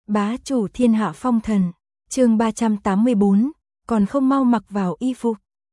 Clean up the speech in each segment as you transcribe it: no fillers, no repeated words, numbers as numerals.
Bá chủ thiên hạ phong thần, chương 384, còn không mau mặc vào y phục.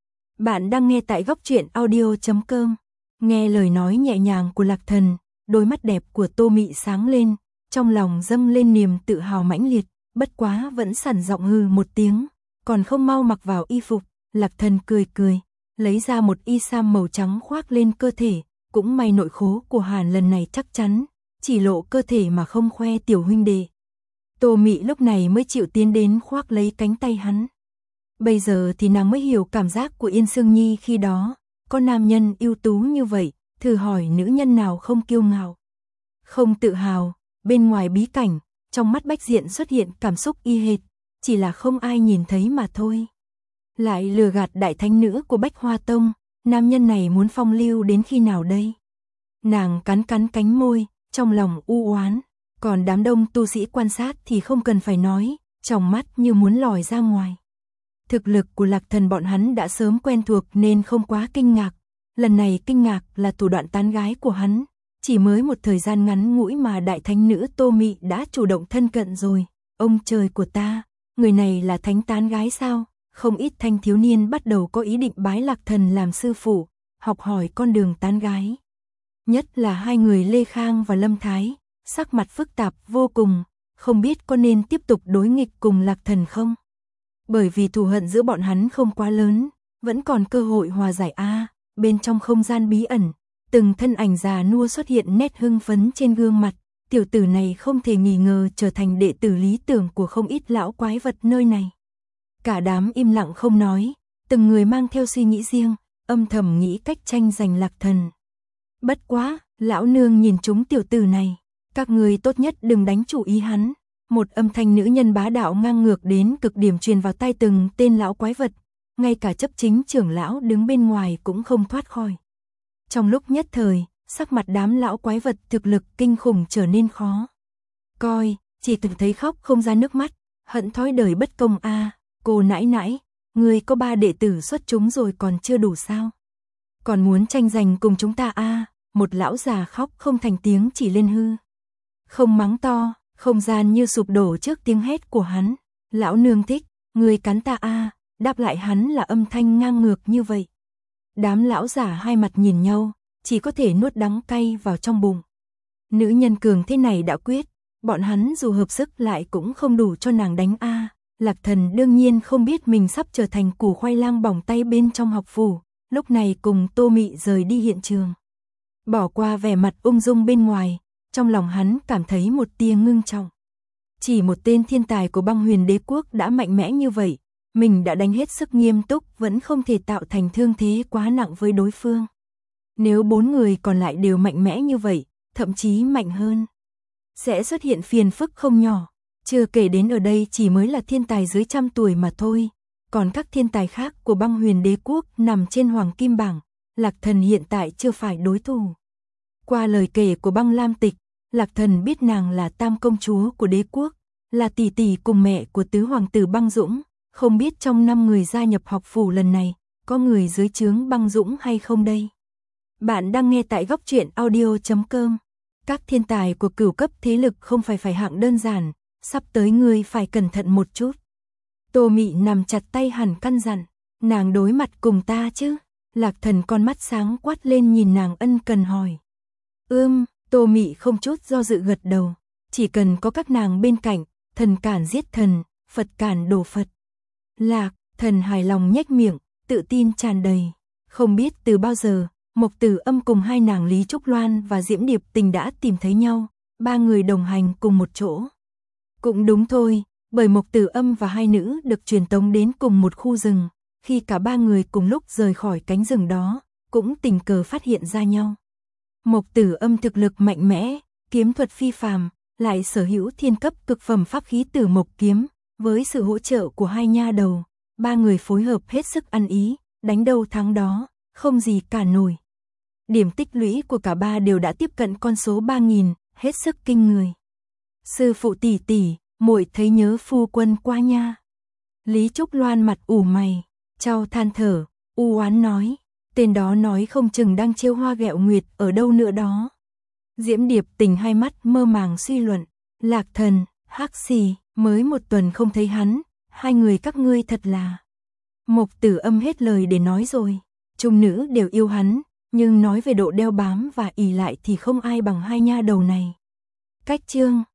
Bạn đang nghe tại góc truyện audio.com. Nghe lời nói nhẹ nhàng của Lạc Thần, đôi mắt đẹp của Tô Mị sáng lên, trong lòng dâng lên niềm tự hào mãnh liệt, bất quá vẫn sẵn giọng hừ một tiếng, còn không mau mặc vào y phục. Lạc Thần cười cười, lấy ra một y sam màu trắng khoác lên cơ thể, cũng may nội khố của Hàn lần này chắc chắn, chỉ lộ cơ thể mà không khoe tiểu huynh đệ. Tô Mị lúc này mới chịu tiến đến khoác lấy cánh tay hắn. Bây giờ thì nàng mới hiểu cảm giác của Yên Sương Nhi khi đó, có nam nhân ưu tú như vậy, thử hỏi nữ nhân nào không kiêu ngạo, không tự hào. Bên ngoài bí cảnh, trong mắt Bách Diện xuất hiện cảm xúc y hệt, chỉ là không ai nhìn thấy mà thôi. Lại lừa gạt đại thánh nữ của Bách Hoa Tông, nam nhân này muốn phong lưu đến khi nào đây? Nàng cắn cánh môi, trong lòng u oán, còn đám đông tu sĩ quan sát thì không cần phải nói, trong mắt như muốn lòi ra ngoài. Thực lực của Lạc Thần bọn hắn đã sớm quen thuộc nên không quá kinh ngạc, lần này kinh ngạc là thủ đoạn tán gái của hắn, chỉ mới một thời gian ngắn ngủi mà đại thánh nữ Tô Mị đã chủ động thân cận rồi. Ông trời của ta, người này là thánh tán gái sao? Không ít thanh thiếu niên bắt đầu có ý định bái Lạc Thần làm sư phụ, học hỏi con đường tán gái. Nhất là hai người Lê Khang và Lâm Thái, sắc mặt phức tạp vô cùng, không biết có nên tiếp tục đối nghịch cùng Lạc Thần không? Bởi vì thù hận giữa bọn hắn không quá lớn, vẫn còn cơ hội hòa giải a. Bên trong không gian bí ẩn, từng thân ảnh già nua xuất hiện nét hưng phấn trên gương mặt, tiểu tử này không thể nghi ngờ trở thành đệ tử lý tưởng của không ít lão quái vật nơi này. Cả đám im lặng không nói, từng người mang theo suy nghĩ riêng, âm thầm nghĩ cách tranh giành Lạc Thần. Bất quá, lão nương nhìn chúng tiểu tử này, các người tốt nhất đừng đánh chủ ý hắn. Một âm thanh nữ nhân bá đạo ngang ngược đến cực điểm truyền vào tai từng tên lão quái vật, ngay cả chấp chính trưởng lão đứng bên ngoài cũng không thoát khỏi. Trong lúc nhất thời, sắc mặt đám lão quái vật thực lực kinh khủng trở nên khó coi, chỉ từng thấy khóc không ra nước mắt, hận thói đời bất công a. Cô nãi nãi, người có 3 đệ tử xuất chúng rồi còn chưa đủ sao? Còn muốn tranh giành cùng chúng ta a? Một lão già khóc không thành tiếng chỉ lên hư không mắng to, không gian như sụp đổ trước tiếng hét của hắn. Lão nương thích, người cắn ta a. Đáp lại hắn là âm thanh ngang ngược như vậy. Đám lão giả hai mặt nhìn nhau, chỉ có thể nuốt đắng cay vào trong bụng. Nữ nhân cường thế này đã quyết, bọn hắn dù hợp sức lại cũng không đủ cho nàng đánh a. Lạc Thần đương nhiên không biết mình sắp trở thành củ khoai lang bỏng tay bên trong học phủ, lúc này cùng Tô Mị rời đi hiện trường. Bỏ qua vẻ mặt ung dung bên ngoài, trong lòng hắn cảm thấy một tia ngưng trọng. Chỉ một tên thiên tài của Băng Huyền Đế quốc đã mạnh mẽ như vậy, mình đã đánh hết sức nghiêm túc vẫn không thể tạo thành thương thế quá nặng với đối phương. Nếu 4 người còn lại đều mạnh mẽ như vậy, thậm chí mạnh hơn, sẽ xuất hiện phiền phức không nhỏ. Chưa kể đến ở đây chỉ mới là thiên tài dưới 100 tuổi mà thôi, còn các thiên tài khác của Băng Huyền Đế quốc nằm trên hoàng kim bảng, Lạc Thần hiện tại chưa phải đối thủ. Qua lời kể của Băng Lam Tịch, Lạc Thần biết nàng là tam công chúa của đế quốc, là tỷ tỷ cùng mẹ của tứ hoàng tử Băng Dũng, không biết trong 5 người gia nhập học phủ lần này, có người dưới trướng Băng Dũng hay không đây? Bạn đang nghe tại góc truyện audio.com. Các thiên tài của cửu cấp thế lực không phải hạng đơn giản, sắp tới ngươi phải cẩn thận một chút. Tô Mị nằm chặt tay hẳn căn dặn, nàng đối mặt cùng ta chứ? Lạc Thần con mắt sáng quát lên nhìn nàng ân cần hỏi. Tô Mị không chút do dự gật đầu, chỉ cần có các nàng bên cạnh, thần cản giết thần, Phật cản đổ Phật. Lạc Thần hài lòng nhếch miệng, tự tin tràn đầy. Không biết từ bao giờ, Mộc Tử Âm cùng hai nàng Lý Trúc Loan và Diễm Điệp Tình đã tìm thấy nhau, 3 người đồng hành cùng một chỗ. Cũng đúng thôi, bởi Mộc Tử Âm và hai nữ được truyền tống đến cùng một khu rừng, khi cả 3 người cùng lúc rời khỏi cánh rừng đó, cũng tình cờ phát hiện ra nhau. Mộc Tử Âm thực lực mạnh mẽ, kiếm thuật phi phàm, lại sở hữu thiên cấp cực phẩm pháp khí Tử Mộc kiếm, với sự hỗ trợ của hai nha đầu, 3 người phối hợp hết sức ăn ý, đánh đâu thắng đó, không gì cản nổi. Điểm tích lũy của cả 3 đều đã tiếp cận con số 3000, hết sức kinh người. Sư phụ tỷ tỷ, muội thấy nhớ phu quân quá nha. Lý Trúc Loan mặt ủ mày, chau than thở, u oán nói, tên đó nói không chừng đang trêu hoa ghẹo nguyệt ở đâu nữa đó. Diễm Điệp Tình hai mắt mơ màng suy luận, Lạc Thần, Hắc xì, mới một tuần không thấy hắn, hai người các ngươi thật là. Mộc Tử Âm hết lời để nói rồi. Trung nữ đều yêu hắn, nhưng nói về độ đeo bám và ỷ lại thì không ai bằng hai nha đầu này. Cách chương